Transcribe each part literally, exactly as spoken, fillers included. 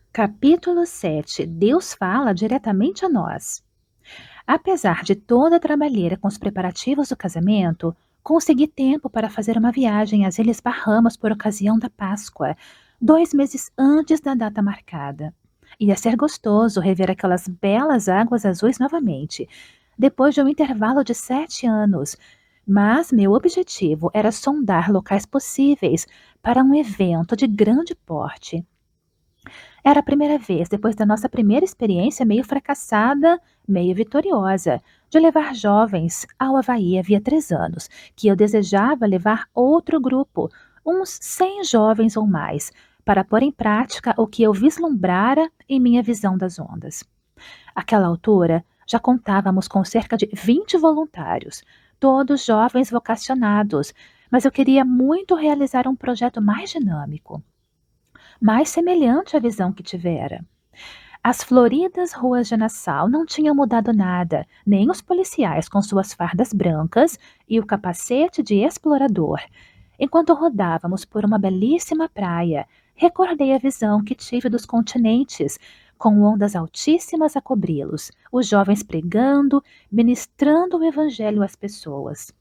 Capítulo sete. Deus fala diretamente a nós. Apesar de toda a trabalheira com os preparativos do casamento, consegui tempo para fazer uma viagem às Ilhas Bahamas por ocasião da Páscoa, dois meses antes da data marcada. Ia ser gostoso rever aquelas belas águas azuis novamente, depois de um intervalo de sete anos. Mas meu objetivo era sondar locais possíveis para um evento de grande porte. Era a primeira vez, depois da nossa primeira experiência meio fracassada, meio vitoriosa, de levar jovens ao Havaí havia três anos, que eu desejava levar outro grupo, uns cem jovens ou mais, para pôr em prática o que eu vislumbrara em minha visão das ondas. Àquela altura, já contávamos com cerca de vinte voluntários, todos jovens vocacionados, mas eu queria muito realizar um projeto mais dinâmico, mais semelhante à visão que tivera. As floridas ruas de Nassau não tinham mudado nada, nem os policiais com suas fardas brancas e o capacete de explorador. Enquanto rodávamos por uma belíssima praia, recordei a visão que tive dos continentes, com ondas altíssimas a cobri-los, os jovens pregando, ministrando o evangelho às pessoas.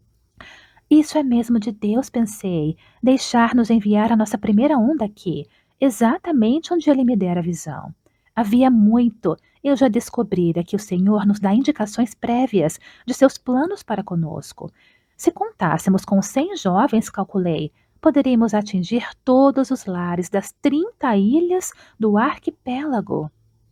Isso é mesmo de Deus, pensei, deixar-nos enviar a nossa primeira onda aqui, exatamente onde ele me dera a visão. Havia muito, eu já descobrira que o Senhor nos dá indicações prévias de seus planos para conosco. Se contássemos com cem jovens, calculei, poderíamos atingir todos os lares das trinta ilhas do arquipélago.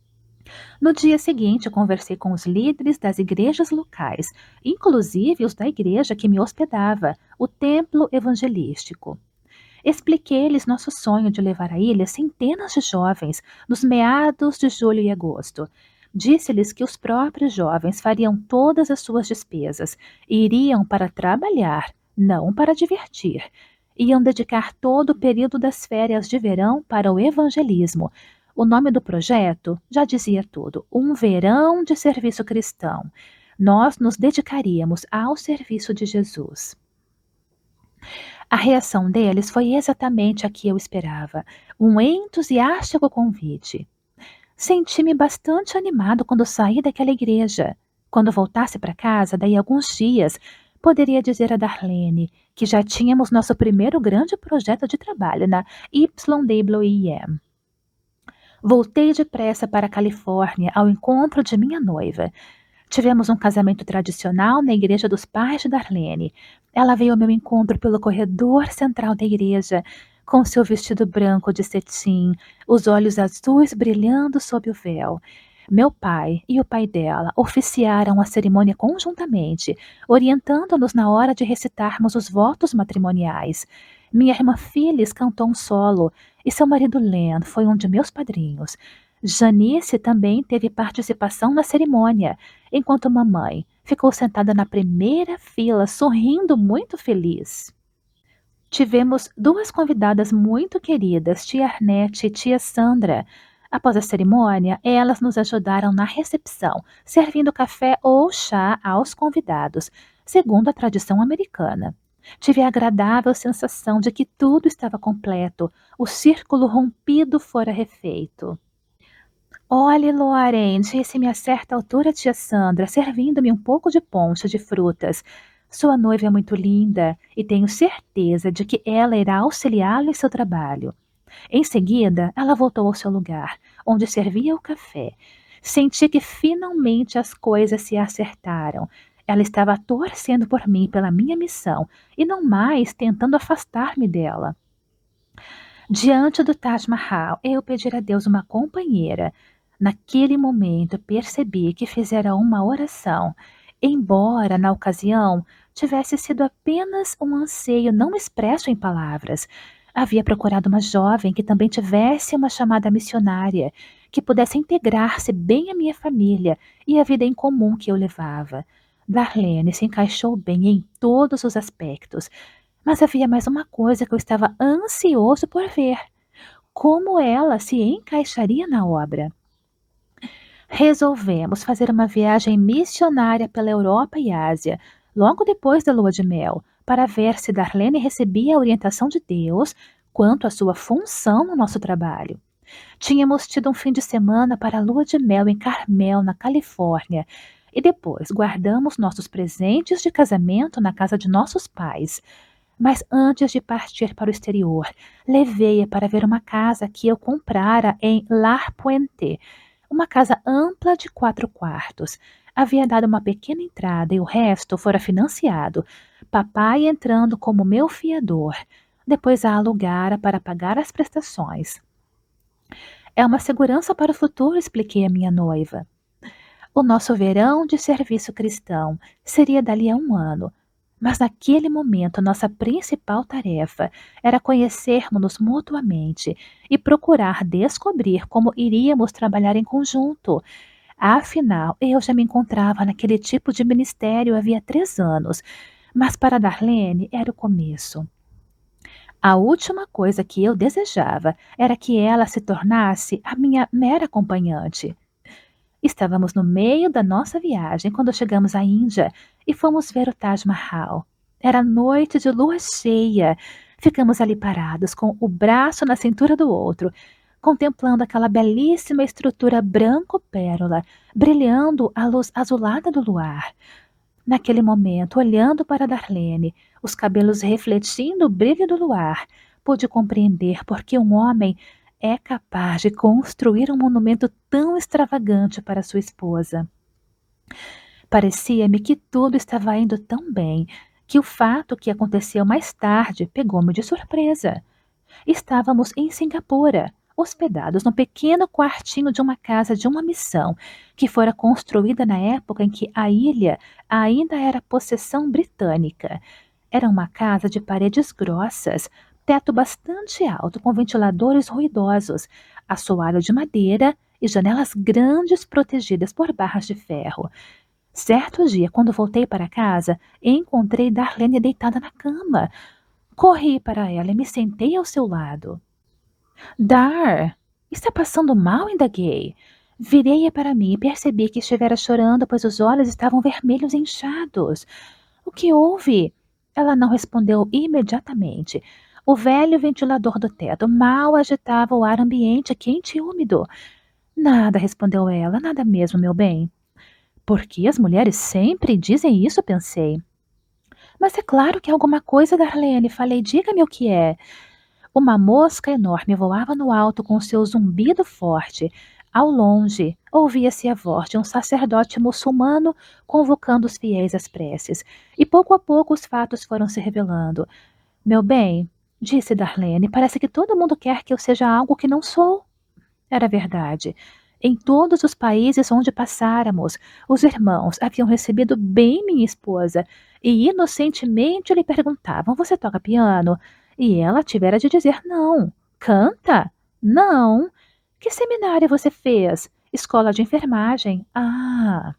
No dia seguinte, eu conversei com os líderes das igrejas locais, inclusive os da igreja que me hospedava, o Templo Evangelístico. Expliquei-lhes nosso sonho de levar à ilha centenas de jovens nos meados de julho e agosto. Disse-lhes que os próprios jovens fariam todas as suas despesas e iriam para trabalhar, não para divertir. Iam dedicar todo o período das férias de verão para o evangelismo. O nome do projeto já dizia tudo: um verão de serviço cristão. Nós nos dedicaríamos ao serviço de Jesus. A reação deles foi exatamente a que eu esperava, um entusiástico convite. Senti-me bastante animado quando saí daquela igreja. Quando voltasse para casa, daí a alguns dias, poderia dizer a Darlene que já tínhamos nosso primeiro grande projeto de trabalho na Y W I M. Voltei depressa para a Califórnia ao encontro de minha noiva. Tivemos um casamento tradicional na igreja dos pais de Darlene. Ela veio ao meu encontro pelo corredor central da igreja, com seu vestido branco de cetim, os olhos azuis brilhando sob o véu. Meu pai e o pai dela oficiaram a cerimônia conjuntamente, orientando-nos na hora de recitarmos os votos matrimoniais. Minha irmã Phyllis cantou um solo, e seu marido Len foi um de meus padrinhos. Janice também teve participação na cerimônia, enquanto mamãe ficou sentada na primeira fila, sorrindo muito feliz. Tivemos duas convidadas muito queridas, tia Arnete e tia Sandra. Após a cerimônia, elas nos ajudaram na recepção, servindo café ou chá aos convidados, segundo a tradição americana. Tive a agradável sensação de que tudo estava completo, o círculo rompido fora refeito. Olhe, Lauren, disse-me a certa altura tia Sandra, servindo-me um pouco de poncha de frutas. Sua noiva é muito linda e tenho certeza de que ela irá auxiliá-lo em seu trabalho. Em seguida, ela voltou ao seu lugar, onde servia o café. Senti que finalmente as coisas se acertaram. Ela estava torcendo por mim, pela minha missão, e não mais tentando afastar-me dela. Diante do Taj Mahal, eu pedi a Deus uma companheira. Naquele momento, percebi que fizera uma oração, embora, na ocasião, tivesse sido apenas um anseio não expresso em palavras. Havia procurado uma jovem que também tivesse uma chamada missionária, que pudesse integrar-se bem à minha família e à vida em comum que eu levava. Darlene se encaixou bem em todos os aspectos, mas havia mais uma coisa que eu estava ansioso por ver: como ela se encaixaria na obra. Resolvemos fazer uma viagem missionária pela Europa e Ásia, logo depois da lua de mel, para ver se Darlene recebia a orientação de Deus quanto à sua função no nosso trabalho. Tínhamos tido um fim de semana para a lua de mel em Carmel, na Califórnia, e depois guardamos nossos presentes de casamento na casa de nossos pais. Mas antes de partir para o exterior, levei-a para ver uma casa que eu comprara em L'Arpuente, uma casa ampla de quatro quartos. Havia dado uma pequena entrada e o resto fora financiado, papai entrando como meu fiador. Depois a alugara para pagar as prestações. É uma segurança para o futuro, expliquei à minha noiva. O nosso verão de serviço cristão seria dali a um ano, mas naquele momento nossa principal tarefa era conhecermos-nos mutuamente e procurar descobrir como iríamos trabalhar em conjunto. Afinal, eu já me encontrava naquele tipo de ministério havia três anos, mas para Darlene era o começo. A última coisa que eu desejava era que ela se tornasse a minha mera acompanhante. Estávamos no meio da nossa viagem quando chegamos à Índia e fomos ver o Taj Mahal. Era noite de lua cheia. Ficamos ali parados, com o braço na cintura do outro, contemplando aquela belíssima estrutura branco-pérola, brilhando à luz azulada do luar. Naquele momento, olhando para Darlene, os cabelos refletindo o brilho do luar, pude compreender por que um homem é capaz de construir um monumento tão extravagante para sua esposa. Parecia-me que tudo estava indo tão bem que o fato que aconteceu mais tarde pegou-me de surpresa. Estávamos em Singapura, hospedados num pequeno quartinho de uma casa de uma missão que fora construída na época em que a ilha ainda era possessão britânica. Era uma casa de paredes grossas, teto bastante alto com ventiladores ruidosos, assoalho de madeira e janelas grandes protegidas por barras de ferro. Certo dia, quando voltei para casa, encontrei Darlene deitada na cama. Corri para ela e me sentei ao seu lado. Dar, está passando mal? Indaguei. Virei-a para mim e percebi que estivera chorando, pois os olhos estavam vermelhos e inchados. O que houve? Ela não respondeu imediatamente. O velho ventilador do teto mal agitava o ar ambiente quente e úmido. Nada, respondeu ela, nada mesmo, meu bem. Por que as mulheres sempre dizem isso? Pensei. Mas é claro que é alguma coisa, Darlene. Falei, diga-me o que é. Uma mosca enorme voava no alto com seu zumbido forte. Ao longe, ouvia-se a voz de um sacerdote muçulmano convocando os fiéis às preces, e pouco a pouco os fatos foram se revelando. Meu bem, disse Darlene, parece que todo mundo quer que eu seja algo que não sou. Era verdade. Em todos os países onde passáramos, os irmãos haviam recebido bem minha esposa e inocentemente lhe perguntavam: Você toca piano? E ela tivera de dizer não. Canta? Não. Que seminário você fez? Escola de enfermagem. Ah.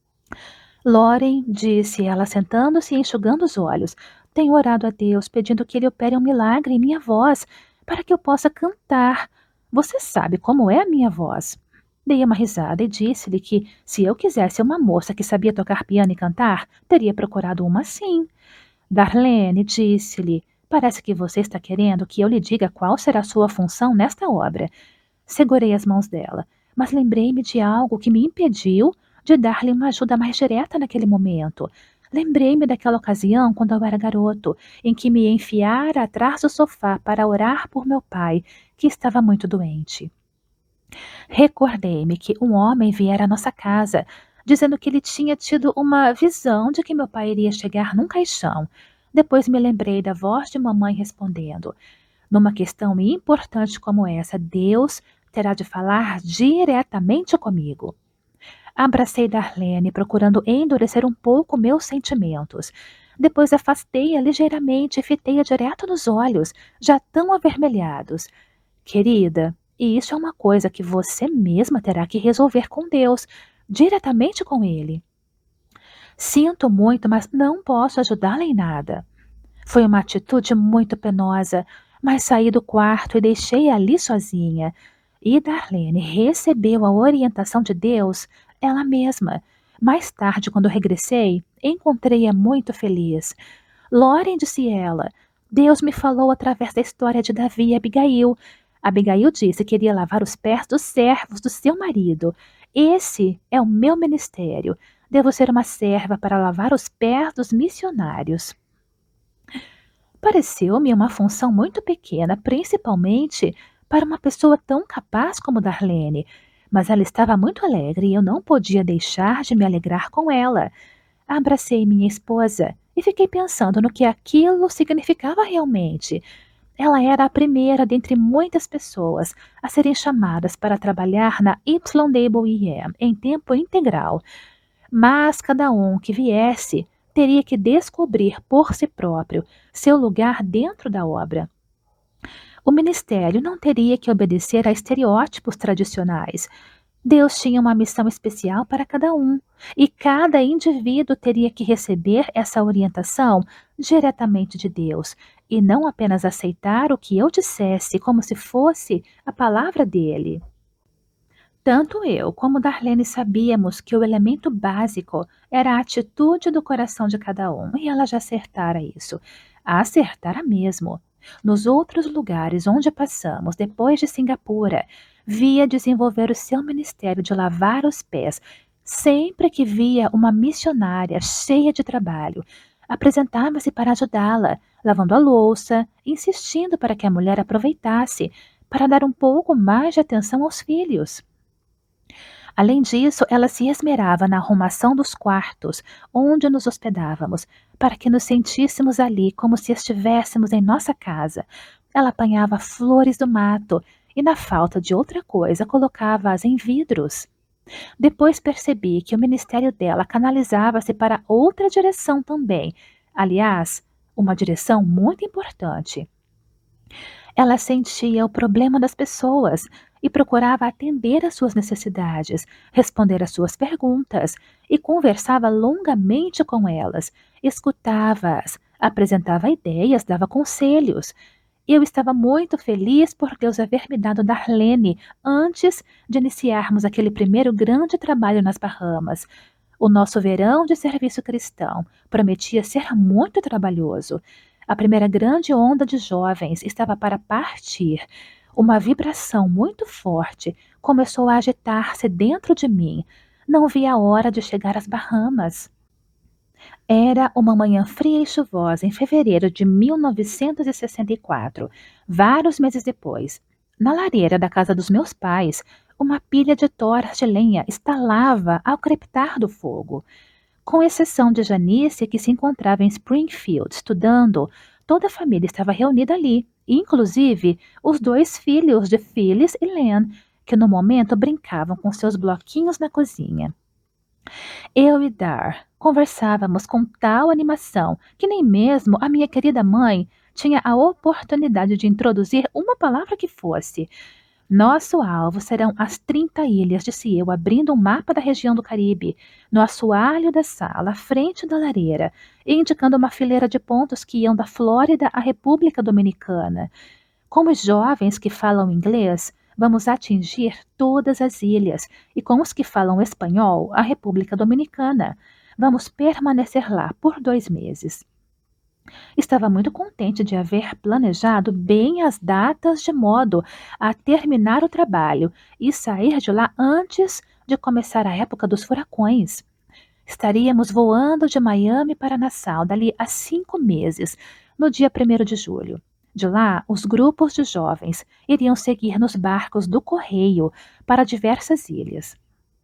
Lauren, disse ela sentando-se e enxugando os olhos. Tenho orado a Deus pedindo que ele opere um milagre em minha voz para que eu possa cantar. Você sabe como é a minha voz. Dei uma risada e disse-lhe que, se eu quisesse uma moça que sabia tocar piano e cantar, teria procurado uma assim. Darlene, disse-lhe, parece que você está querendo que eu lhe diga qual será a sua função nesta obra. Segurei as mãos dela, mas lembrei-me de algo que me impediu de dar-lhe uma ajuda mais direta naquele momento. Lembrei-me daquela ocasião, quando eu era garoto, em que me enfiara atrás do sofá para orar por meu pai, que estava muito doente. Recordei-me que um homem viera à nossa casa, dizendo que ele tinha tido uma visão de que meu pai iria chegar num caixão. Depois me lembrei da voz de mamãe respondendo: numa questão importante como essa, Deus terá de falar diretamente comigo. Abracei Darlene, procurando endurecer um pouco meus sentimentos. Depois afastei-a ligeiramente e fitei-a direto nos olhos, já tão avermelhados. Querida, e isso é uma coisa que você mesma terá que resolver com Deus, diretamente com Ele. Sinto muito, mas não posso ajudá-la em nada. Foi uma atitude muito penosa, mas saí do quarto e deixei-a ali sozinha. E Darlene recebeu a orientação de Deus, ela mesma. Mais tarde, quando regressei, encontrei-a muito feliz. Lauren, disse ela, Deus me falou através da história de Davi e Abigail. Abigail disse que iria lavar os pés dos servos do seu marido. Esse é o meu ministério. Devo ser uma serva para lavar os pés dos missionários. Pareceu-me uma função muito pequena, principalmente para uma pessoa tão capaz como Darlene, mas ela estava muito alegre e eu não podia deixar de me alegrar com ela. Abracei minha esposa e fiquei pensando no que aquilo significava realmente. Ela era a primeira dentre muitas pessoas a serem chamadas para trabalhar na Y W E M em tempo integral, mas cada um que viesse teria que descobrir por si próprio seu lugar dentro da obra. O ministério não teria que obedecer a estereótipos tradicionais. Deus tinha uma missão especial para cada um, e cada indivíduo teria que receber essa orientação diretamente de Deus, e não apenas aceitar o que eu dissesse como se fosse a palavra dele. Tanto eu como Darlene sabíamos que o elemento básico era a atitude do coração de cada um, e ela já acertara isso. Acertara mesmo. Nos outros lugares onde passamos, depois de Singapura, via desenvolver o seu ministério de lavar os pés. Sempre que via uma missionária cheia de trabalho, apresentava-se para ajudá-la, lavando a louça, insistindo para que a mulher aproveitasse, para dar um pouco mais de atenção aos filhos. Além disso, ela se esmerava na arrumação dos quartos onde nos hospedávamos, para que nos sentíssemos ali como se estivéssemos em nossa casa. Ela apanhava flores do mato e, na falta de outra coisa, colocava-as em vidros. Depois percebi que o ministério dela canalizava-se para outra direção também. Aliás, uma direção muito importante. Ela sentia o problema das pessoas e procurava atender às suas necessidades, responder às suas perguntas e conversava longamente com elas, escutava-as, apresentava ideias, dava conselhos. Eu estava muito feliz por Deus haver me dado Darlene antes de iniciarmos aquele primeiro grande trabalho nas Bahamas. O nosso verão de serviço cristão prometia ser muito trabalhoso. A primeira grande onda de jovens estava para partir. Uma vibração muito forte começou a agitar-se dentro de mim. Não via a hora de chegar às Bahamas. Era uma manhã fria e chuvosa em fevereiro de mil novecentos e sessenta e quatro, vários meses depois. Na lareira da casa dos meus pais, uma pilha de toras de lenha estalava ao crepitar do fogo. Com exceção de Janice, que se encontrava em Springfield estudando, toda a família estava reunida ali, inclusive os dois filhos de Phyllis e Len, que no momento brincavam com seus bloquinhos na cozinha. Eu e Dar conversávamos com tal animação que nem mesmo a minha querida mãe tinha a oportunidade de introduzir uma palavra que fosse. Nosso alvo serão as trinta ilhas, disse eu, abrindo um mapa da região do Caribe, no assoalho da sala, à frente da lareira, e indicando uma fileira de pontos que iam da Flórida à República Dominicana. Com os jovens que falam inglês, vamos atingir todas as ilhas, e com os que falam espanhol, a República Dominicana. Vamos permanecer lá por dois meses. Estava muito contente de haver planejado bem as datas de modo a terminar o trabalho e sair de lá antes de começar a época dos furacões. Estaríamos voando de Miami para Nassau dali a cinco meses, no dia primeiro de julho. De lá, os grupos de jovens iriam seguir nos barcos do correio para diversas ilhas.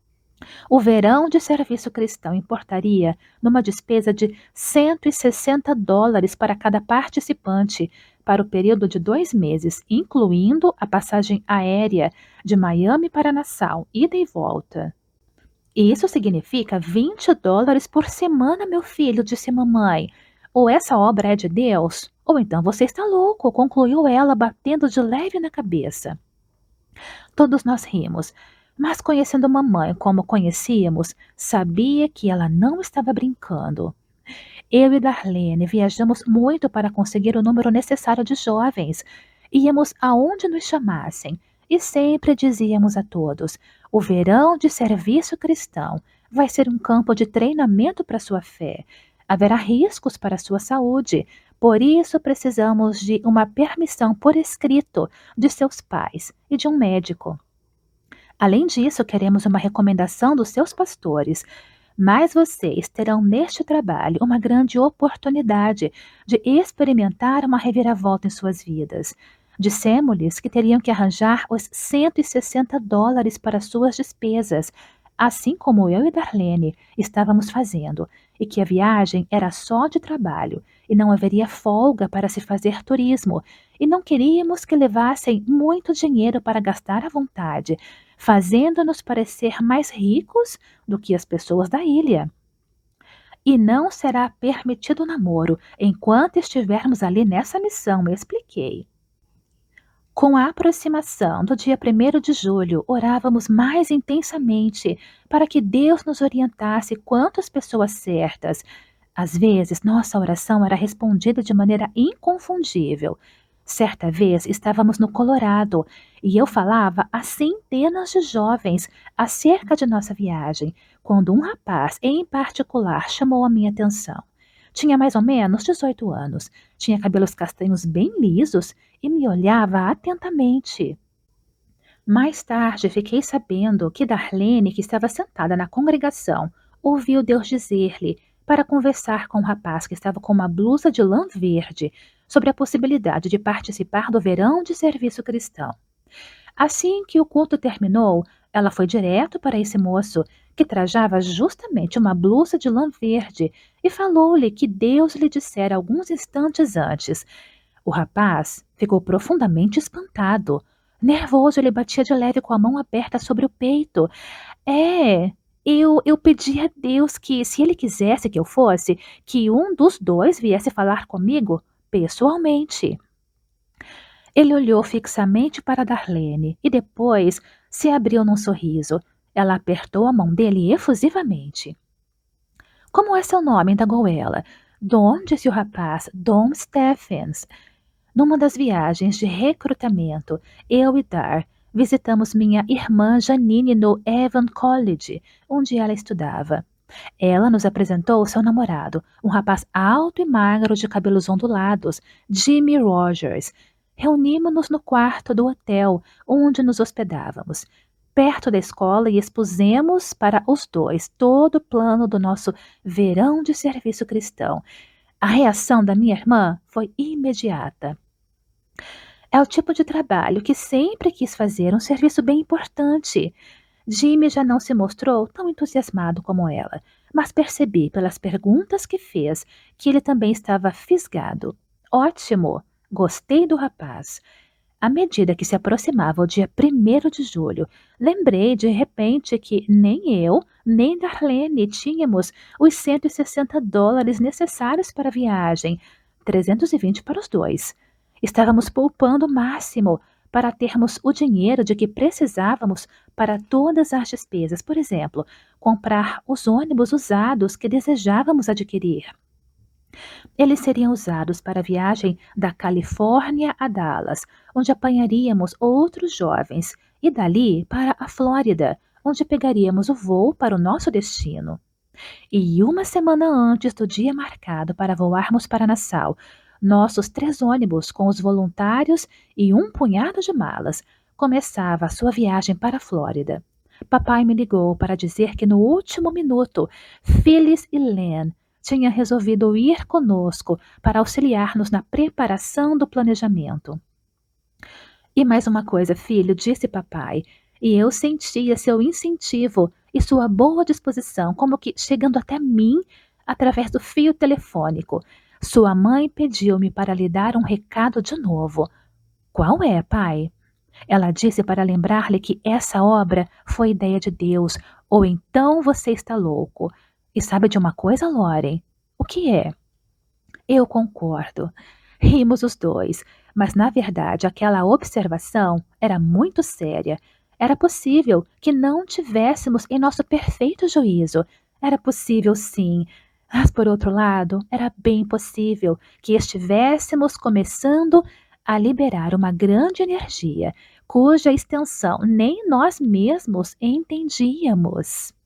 O verão de serviço cristão importaria numa despesa de cento e sessenta dólares para cada participante para o período de dois meses, incluindo a passagem aérea de Miami para Nassau, ida e volta. Isso significa vinte dólares por semana, meu filho, disse mamãe. Ou essa obra é de Deus, ou então você está louco, concluiu ela, batendo de leve na cabeça. Todos nós rimos. Mas conhecendo mamãe como conhecíamos, sabia que ela não estava brincando. Eu e Darlene viajamos muito para conseguir o número necessário de jovens. Íamos aonde nos chamassem e sempre dizíamos a todos: o verão de serviço cristão vai ser um campo de treinamento para sua fé. Haverá riscos para a sua saúde, Por isso, precisamos de uma permissão por escrito de seus pais e de um médico. Além disso, queremos uma recomendação dos seus pastores, mas vocês terão neste trabalho uma grande oportunidade de experimentar uma reviravolta em suas vidas. Dissemos-lhes que teriam que arranjar os cento e sessenta dólares para suas despesas, assim como eu e Darlene estávamos fazendo, e que a viagem era só de trabalho e não haveria folga para se fazer turismo, e não queríamos que levassem muito dinheiro para gastar à vontade, fazendo-nos parecer mais ricos do que as pessoas da ilha. E não será permitido namoro enquanto estivermos ali nessa missão, eu expliquei. Com a aproximação do dia primeiro de julho, orávamos mais intensamente para que Deus nos orientasse quanto às pessoas certas. Às vezes, nossa oração era respondida de maneira inconfundível. Certa vez estávamos no Colorado e eu falava a centenas de jovens acerca de nossa viagem, quando um rapaz em particular chamou a minha atenção. Tinha mais ou menos dezoito anos, tinha cabelos castanhos bem lisos e me olhava atentamente. Mais tarde fiquei sabendo que Darlene, que estava sentada na congregação, ouviu Deus dizer-lhe para conversar com o rapaz que estava com uma blusa de lã verde sobre a possibilidade de participar do verão de serviço cristão. Assim que o culto terminou, ela foi direto para esse moço, que trajava justamente uma blusa de lã verde, e falou-lhe que Deus lhe dissera alguns instantes antes. O rapaz ficou profundamente espantado. Nervoso, ele batia de leve com a mão aberta sobre o peito. É, eu, eu pedi a Deus que, se ele quisesse que eu fosse, que um dos dois viesse falar comigo pessoalmente. Ele olhou fixamente para Darlene e depois se abriu num sorriso. Ela apertou a mão dele efusivamente. Como é seu nome? Indagou ela. Dom, disse o rapaz. Dom Stephens. Numa das viagens de recrutamento, eu e Dar visitamos minha irmã Janine no Evan College, onde ela estudava. Ela nos apresentou seu namorado, um rapaz alto e magro de cabelos ondulados, Jimmy Rogers. Reunimos-nos no quarto do hotel onde nos hospedávamos, perto da escola, e expusemos para os dois todo o plano do nosso verão de serviço cristão. A reação da minha irmã foi imediata. É o tipo de trabalho que sempre quis fazer, um serviço bem importante. Jimmy já não se mostrou tão entusiasmado como ela, mas percebi pelas perguntas que fez que ele também estava fisgado. Ótimo! Gostei do rapaz. À medida que se aproximava o dia primeiro de julho, lembrei de repente que nem eu, nem Darlene tínhamos os cento e sessenta dólares necessários para a viagem, trezentos e vinte para os dois. Estávamos poupando o máximo para termos o dinheiro de que precisávamos para todas as despesas, por exemplo, comprar os ônibus usados que desejávamos adquirir. Eles seriam usados para a viagem da Califórnia a Dallas, onde apanharíamos outros jovens, e dali para a Flórida, onde pegaríamos o voo para o nosso destino. E uma semana antes do dia marcado para voarmos para Nassau, nossos três ônibus com os voluntários e um punhado de malas começava a sua viagem para a Flórida. Papai me ligou para dizer que no último minuto, Phyllis e Len tinha resolvido ir conosco para auxiliar-nos na preparação do planejamento. E mais uma coisa, filho, disse papai, e eu sentia seu incentivo e sua boa disposição, como que chegando até mim através do fio telefônico. Sua mãe pediu-me para lhe dar um recado de novo. Qual é, pai? Ela disse para lembrar-lhe que essa obra foi ideia de Deus, ou então você está louco. E sabe de uma coisa, Lauren? O que é? Eu concordo. Rimos os dois, mas na verdade aquela observação era muito séria. Era possível que não tivéssemos em nosso perfeito juízo. Era possível, sim. Mas, por outro lado, era bem possível que estivéssemos começando a liberar uma grande energia, cuja extensão nem nós mesmos entendíamos.